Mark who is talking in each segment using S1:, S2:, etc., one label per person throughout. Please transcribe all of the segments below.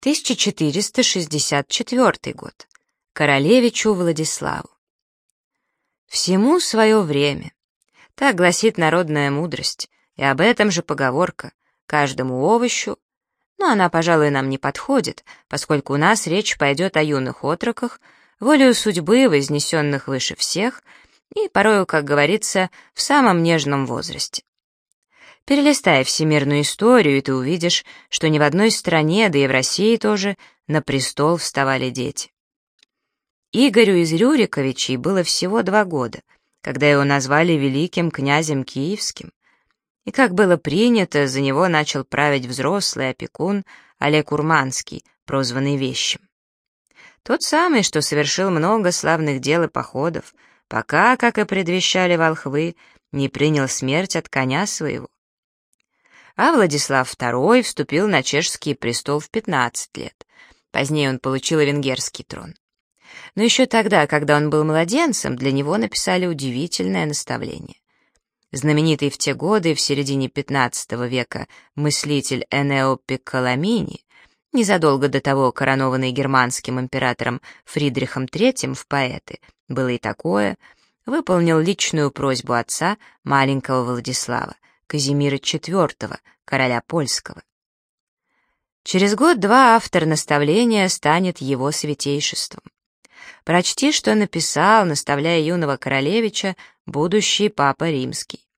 S1: 1464 год. Королевичу Владиславу. Всему свое время. Так гласит народная мудрость, и об этом же поговорка «каждому овощу», но она, пожалуй, нам не подходит, поскольку у нас речь пойдет о юных отроках, волею судьбы, вознесенных выше всех, и порою, как говорится, в самом нежном возрасте. Перелистай всемирную историю, и ты увидишь, что ни в одной стране, да и в России тоже, на престол вставали дети. Игорю из Рюриковичей было всего 2 года, когда его назвали великим князем Киевским, и, как было принято, за него начал править взрослый опекун Олег Урманский, прозванный Вещим. Тот самый, что совершил много славных дел и походов, пока, как и предвещали волхвы, не принял смерть от коня своего. А Владислав II вступил на чешский престол в 15 лет. Позднее он получил и венгерский трон. Но еще тогда, когда он был младенцем, для него написали удивительное наставление. Знаменитый в те годы, в середине XV века, мыслитель Энео Пикколамини, незадолго до того коронованный германским императором Фридрихом III в поэты, было и такое, выполнил личную просьбу отца маленького Владислава, Казимира IV, короля польского. Через год-два автор наставления станет его святейшеством. Прочти, что написал, наставляя юного королевича, будущий папа римский.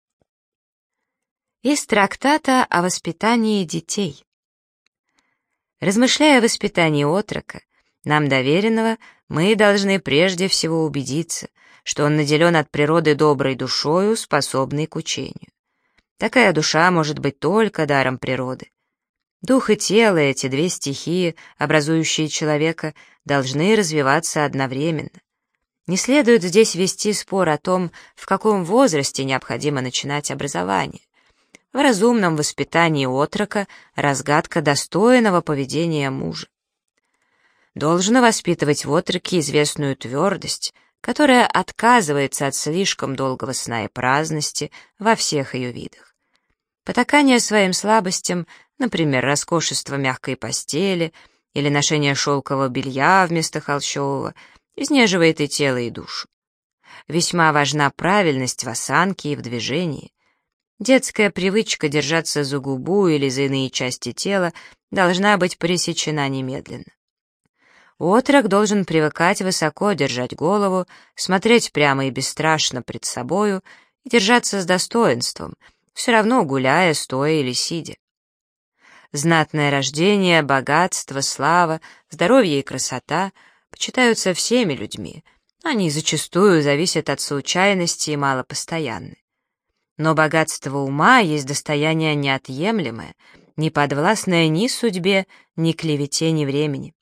S1: Из трактата о воспитании детей. Размышляя о воспитании отрока, нам доверенного, мы должны прежде всего убедиться, что он наделен от природы доброй душою, способной к учению. Такая душа может быть только даром природы. Дух и тело, эти 2 стихии, образующие человека, должны развиваться одновременно. Не следует здесь вести спор о том, в каком возрасте необходимо начинать образование. В разумном воспитании отрока разгадка достойного поведения мужа. Должно воспитывать в отроке известную твердость, которая отказывается от слишком долгого сна и праздности во всех ее видах. Потакание своим слабостям, например, роскошество мягкой постели или ношение шелкового белья вместо холщового, изнеживает и тело, и душу. Весьма важна правильность в осанке и в движении. Детская привычка держаться за губу или за иные части тела должна быть пресечена немедленно. Отрок должен привыкать высоко держать голову, смотреть прямо и бесстрашно пред собою и держаться с достоинством, все равно гуляя, стоя или сидя. Знатное рождение, богатство, слава, здоровье и красота почитаются всеми людьми, они зачастую зависят от случайности и малопостоянны. Но богатство ума есть достояние неотъемлемое, не подвластное ни судьбе, ни клевете, ни времени.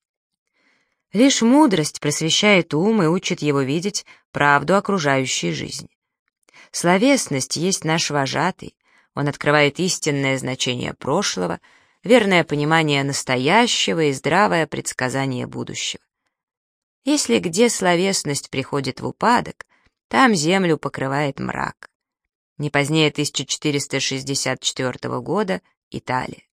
S1: Лишь мудрость просвещает ум и учит его видеть правду окружающей жизни. Словесность есть наш вожатый, он открывает истинное значение прошлого, верное понимание настоящего и здравое предсказание будущего. Если где словесность приходит в упадок, там землю покрывает мрак. Не позднее 1464 года, Италия.